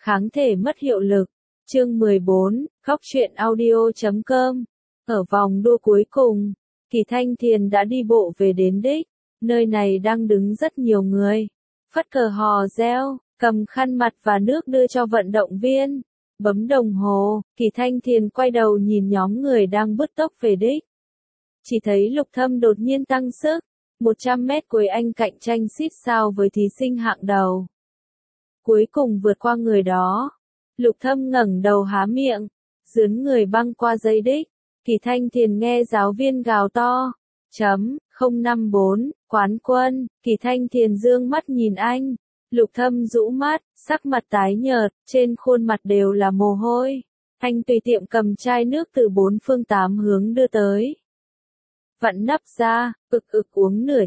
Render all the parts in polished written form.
kháng thể mất hiệu lực. Chương 14, Khóc Chuyện Audio.com. Ở vòng đua cuối cùng, Kỳ Thanh Thiền đã đi bộ về đến đích. Nơi này đang đứng rất nhiều người. Phất cờ hò reo, cầm khăn mặt và nước đưa cho vận động viên. Bấm đồng hồ, Kỳ Thanh Thiền quay đầu nhìn nhóm người đang bứt tốc về đích. Chỉ thấy Lục Thâm đột nhiên tăng sức. 100 mét cuối anh cạnh tranh xít sao với thí sinh hạng đầu. Cuối cùng vượt qua người đó. Lục Thâm ngẩng đầu há miệng, dướn người băng qua dây đích. Kỳ Thanh Thiền nghe giáo viên gào to. 054, quán quân. Kỳ Thanh Thiền dương mắt nhìn anh. Lục Thâm rũ mắt, sắc mặt tái nhợt, trên khuôn mặt đều là mồ hôi. Anh tùy tiện cầm chai nước từ bốn phương tám hướng đưa tới. Vặn nắp ra, uống nửa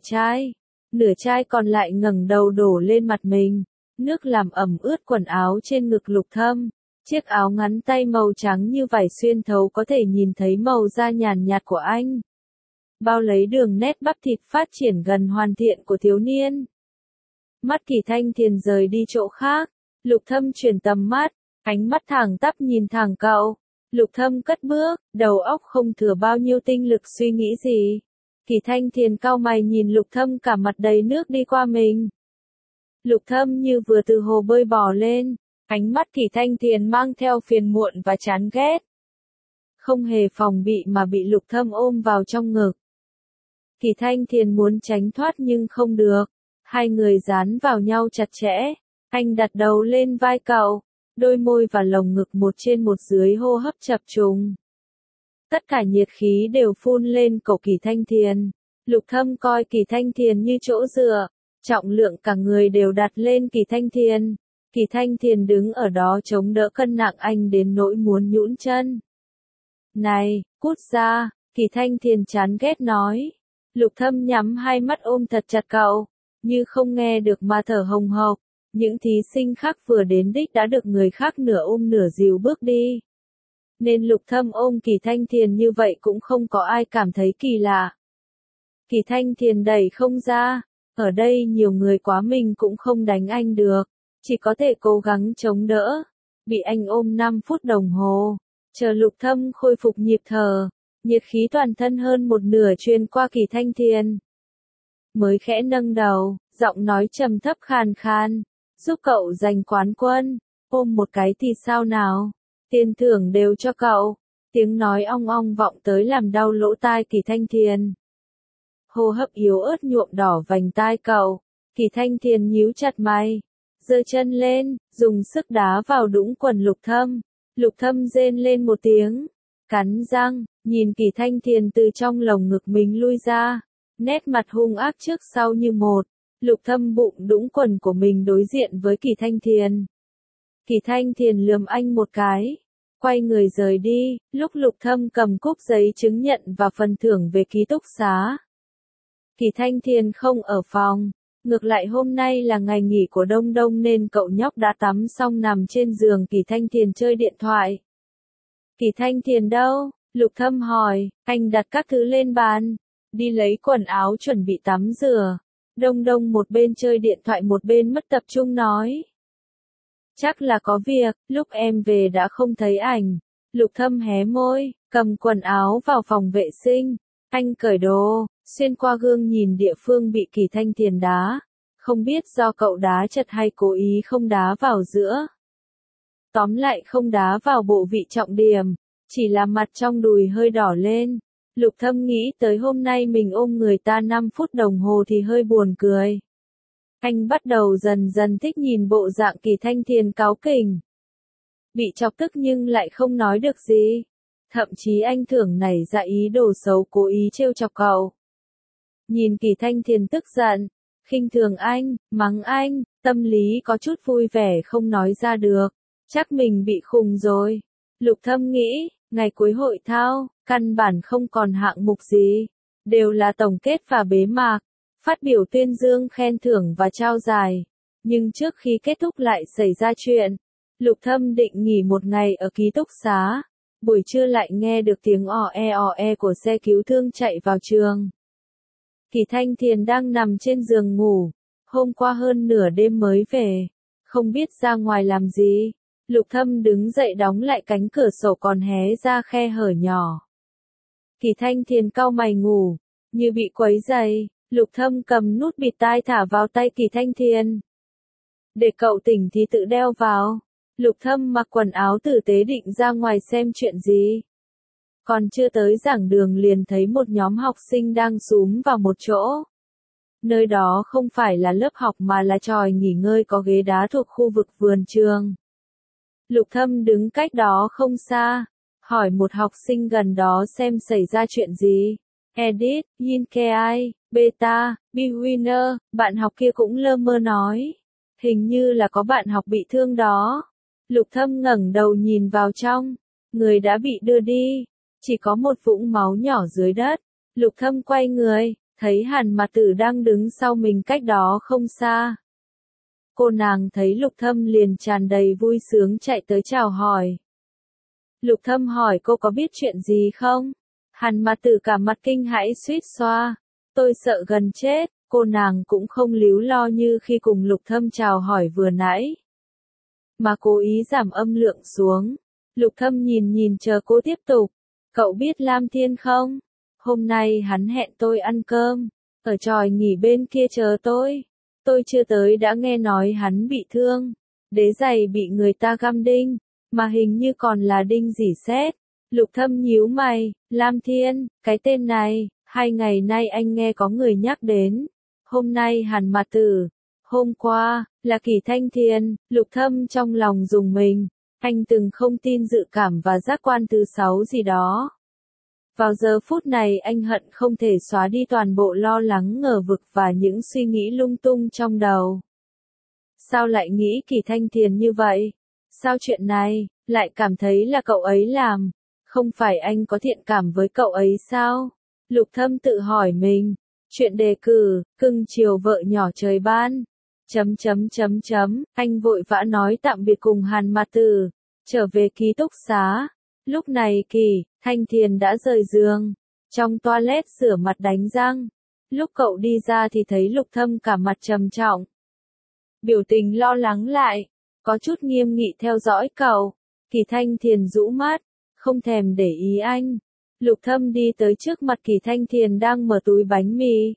chai còn lại ngẩng đầu đổ lên mặt mình. Nước làm ẩm ướt quần áo trên ngực Lục Thâm. Chiếc áo ngắn tay màu trắng như vải xuyên thấu có thể nhìn thấy màu da nhàn nhạt của anh. Bao lấy đường nét bắp thịt phát triển gần hoàn thiện của thiếu niên. Mắt Kỳ Thanh Thiền rời đi chỗ khác. Lục Thâm chuyển tầm mắt, ánh mắt thẳng tắp nhìn thẳng cậu. Lục Thâm cất bước, đầu óc không thừa bao nhiêu tinh lực suy nghĩ gì. Kỳ Thanh Thiền cau mày nhìn Lục Thâm cả mặt đầy nước đi qua mình. Lục Thâm như vừa từ hồ bơi bò lên, ánh mắt Kỳ Thanh Thiền mang theo phiền muộn và chán ghét. Không hề phòng bị mà bị Lục Thâm ôm vào trong ngực. Kỳ Thanh Thiền muốn tránh thoát nhưng không được. Hai người dán vào nhau chặt chẽ. Anh đặt đầu lên vai cậu. Đôi môi và lồng ngực một trên một dưới hô hấp chập trùng. Tất cả nhiệt khí đều phun lên cổ Kỳ Thanh Thiền. Lục Thâm coi Kỳ Thanh Thiền như chỗ dựa. Trọng lượng cả người đều đặt lên Kỳ Thanh Thiền. Kỳ Thanh Thiền đứng ở đó chống đỡ cân nặng anh đến nỗi muốn nhũn chân. Này, cút ra, Kỳ Thanh Thiền chán ghét nói. Lục Thâm nhắm hai mắt ôm thật chặt cậu, như không nghe được mà thở hồng hộc. Những thí sinh khác vừa đến đích đã được người khác nửa ôm nửa dìu bước đi. Nên Lục Thâm ôm Kỳ Thanh Thiền như vậy cũng không có ai cảm thấy kỳ lạ. Kỳ Thanh Thiền đẩy không ra. Ở đây nhiều người quá mình cũng không đánh anh được. Chỉ có thể cố gắng chống đỡ. Bị anh ôm 5 phút đồng hồ. Chờ Lục Thâm khôi phục nhịp thở. Nhiệt khí toàn thân hơn một nửa truyền qua Kỳ Thanh Thiền. Mới khẽ nâng đầu, giọng nói trầm thấp khàn khàn. Giúp cậu giành quán quân. Ôm một cái thì sao nào? Tiền thưởng đều cho cậu. Tiếng nói ong ong vọng tới làm đau lỗ tai Kỳ Thanh Thiền. Hô hấp yếu ớt nhuộm đỏ vành tai cậu. Kỳ Thanh Thiền nhíu chặt mày. Giơ chân lên, dùng sức đá vào đũng quần Lục Thâm. Lục Thâm rên lên một tiếng. Cắn răng, nhìn Kỳ Thanh Thiền từ trong lồng ngực mình lui ra. Nét mặt hung ác trước sau như một. Lục Thâm bụng đũng quần của mình đối diện với Kỳ Thanh Thiền. Kỳ Thanh Thiền lườm anh một cái. Quay người rời đi, lúc Lục Thâm cầm cúp giấy chứng nhận và phần thưởng về ký túc xá. Kỳ Thanh Thiền không ở phòng. Ngược lại hôm nay là ngày nghỉ của Đông Đông nên cậu nhóc đã tắm xong nằm trên giường Kỳ Thanh Thiền chơi điện thoại. Kỳ Thanh Thiền đâu? Lục Thâm hỏi. Anh đặt các thứ lên bàn. Đi lấy quần áo chuẩn bị tắm rửa. Đông Đông một bên chơi điện thoại một bên mất tập trung nói. Chắc là có việc, lúc em về đã không thấy ảnh. Lục Thâm hé môi, cầm quần áo vào phòng vệ sinh. Anh cởi đồ, xuyên qua gương nhìn địa phương bị Kỳ Thanh Thiền đá. Không biết do cậu đá chật hay cố ý không đá vào giữa. Tóm lại không đá vào bộ vị trọng điểm, chỉ là mặt trong đùi hơi đỏ lên. Lục Thâm nghĩ tới hôm nay mình ôm người ta 5 phút đồng hồ thì hơi buồn cười. Anh bắt đầu dần dần thích nhìn bộ dạng Kỳ Thanh Thiền cáu kỉnh. Bị chọc tức nhưng lại không nói được gì. Thậm chí anh thường nảy ra ý đồ xấu cố ý trêu chọc cậu. Nhìn Kỳ Thanh Thiền tức giận, khinh thường anh, mắng anh, tâm lý có chút vui vẻ không nói ra được. Chắc mình bị khùng rồi. Lục Thâm nghĩ, ngày cuối hội thao, căn bản không còn hạng mục gì. Đều là tổng kết và bế mạc. Phát biểu tuyên dương khen thưởng và trao giải. Nhưng trước khi kết thúc lại xảy ra chuyện. Lục Thâm định nghỉ một ngày ở ký túc xá. Buổi trưa lại nghe được tiếng ò e của xe cứu thương chạy vào trường. Kỳ Thanh Thiền đang nằm trên giường ngủ. Hôm qua hơn nửa đêm mới về. Không biết ra ngoài làm gì. Lục Thâm đứng dậy đóng lại cánh cửa sổ còn hé ra khe hở nhỏ. Kỳ Thanh Thiền cau mày ngủ, như bị quấy rầy, Lục Thâm cầm nút bịt tai thả vào tay Kỳ Thanh Thiền. Để cậu tỉnh thì tự đeo vào. Lục Thâm mặc quần áo tử tế định ra ngoài xem chuyện gì. Còn chưa tới giảng đường liền thấy một nhóm học sinh đang xúm vào một chỗ. Nơi đó không phải là lớp học mà là chòi nghỉ ngơi có ghế đá thuộc khu vực vườn trường. Lục Thâm đứng cách đó không xa, hỏi một học sinh gần đó xem xảy ra chuyện gì. Edit, Yinkei, Beta, Bewinner, bạn học kia cũng lơ mơ nói. Hình như là có bạn học bị thương đó. Lục Thâm ngẩng đầu nhìn vào trong, người đã bị đưa đi, chỉ có một vũng máu nhỏ dưới đất. Lục Thâm quay người, thấy Hàn Mạt Tử đang đứng sau mình cách đó không xa. Cô nàng thấy Lục Thâm liền tràn đầy vui sướng chạy tới chào hỏi. Lục Thâm hỏi cô có biết chuyện gì không? Hàn Mạt Tử cả mặt kinh hãi suýt xoa. Tôi sợ gần chết, cô nàng cũng không líu lo như khi cùng Lục Thâm chào hỏi vừa nãy, mà cố ý giảm âm lượng xuống. Lục Thâm nhìn chờ cô tiếp tục. Cậu biết Lam Thiên không? Hôm nay hắn hẹn tôi ăn cơm, ở chòi nghỉ bên kia chờ tôi. Tôi chưa tới đã nghe nói hắn bị thương, đế giày bị người ta găm đinh, mà hình như còn là đinh rỉ sét. Lục Thâm nhíu mày, Lam Thiên, cái tên này, 2 ngày nay anh nghe có người nhắc đến. Hôm nay Hàn Mạt Tử, hôm qua, là Kỳ Thanh Thiền. Lục Thâm trong lòng rùng mình, anh từng không tin dự cảm và giác quan thứ 6 gì đó. Vào giờ phút này anh hận không thể xóa đi toàn bộ lo lắng ngờ vực và những suy nghĩ lung tung trong đầu. Sao lại nghĩ Kỳ Thanh Thiền như vậy? Sao chuyện này, lại cảm thấy là cậu ấy làm? Không phải anh có thiện cảm với cậu ấy sao? Lục Thâm tự hỏi mình. Chuyện đề cử, cưng chiều vợ nhỏ trời ban. Anh vội vã nói tạm biệt cùng Hàn Mạt Tử, trở về ký túc xá. Lúc này Kỳ Thanh Thiền đã rời giường, trong toilet rửa mặt đánh răng. Lúc cậu đi ra thì thấy Lục Thâm cả mặt trầm trọng, biểu tình lo lắng lại, có chút nghiêm nghị theo dõi cậu. Kỳ Thanh Thiền rũ mắt, không thèm để ý anh. Lục Thâm đi tới trước mặt Kỳ Thanh Thiền đang mở túi bánh mì.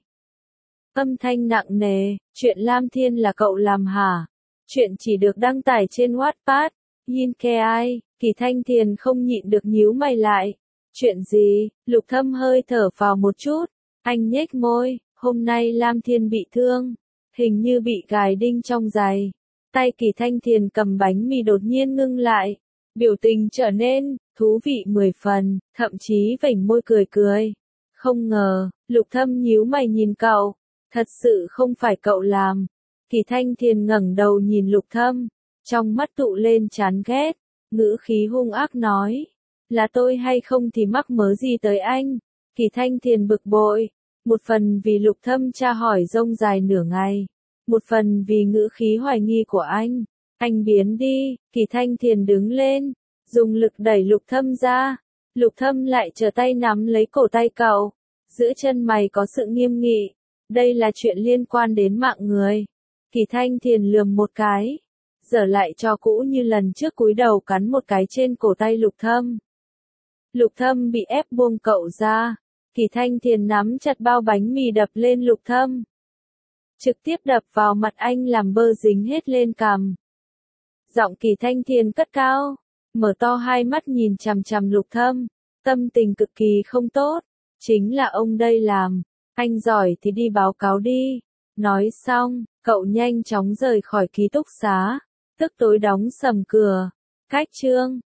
Âm thanh nặng nề, chuyện Lam Thiên là cậu làm hả? Chuyện chỉ được đăng tải trên Wattpad. Yinkei, Kỳ Thanh Thiền không nhịn được nhíu mày lại. Chuyện gì? Lục Thâm hơi thở phào một chút. Anh nhếch môi, hôm nay Lam Thiên bị thương. Hình như bị gài đinh trong giày. Tay Kỳ Thanh Thiền cầm bánh mì đột nhiên ngưng lại. Biểu tình trở nên thú vị 10 phần, thậm chí vểnh môi cười cười. Không ngờ, Lục Thâm nhíu mày nhìn cậu. Thật sự không phải cậu làm. Kỳ Thanh Thiền ngẩng đầu nhìn Lục Thâm, trong mắt tụ lên chán ghét, ngữ khí hung ác nói. Là tôi hay không thì mắc mớ gì tới anh? Kỳ Thanh Thiền bực bội, một phần vì Lục Thâm tra hỏi rông dài nửa ngày, một phần vì ngữ khí hoài nghi của anh. Anh biến đi. Kỳ Thanh Thiền đứng lên, dùng lực đẩy Lục Thâm ra. Lục Thâm lại trở tay nắm lấy cổ tay cậu, giữa chân mày có sự nghiêm nghị. Đây là chuyện liên quan đến mạng người. Kỳ Thanh Thiền lườm một cái, giở lại cho cũ như lần trước cúi đầu cắn một cái trên cổ tay Lục Thâm. Lục Thâm bị ép buông cậu ra. Kỳ Thanh Thiền nắm chặt bao bánh mì đập lên Lục Thâm, trực tiếp đập vào mặt anh làm bơ dính hết lên cằm. Giọng Kỳ Thanh Thiền cất cao, mở to hai mắt nhìn chằm chằm Lục Thâm, tâm tình cực kỳ không tốt. Chính là ông đây làm, anh giỏi thì đi báo cáo đi. Nói xong, cậu nhanh chóng rời khỏi ký túc xá, tức tối đóng sầm cửa. Cách chương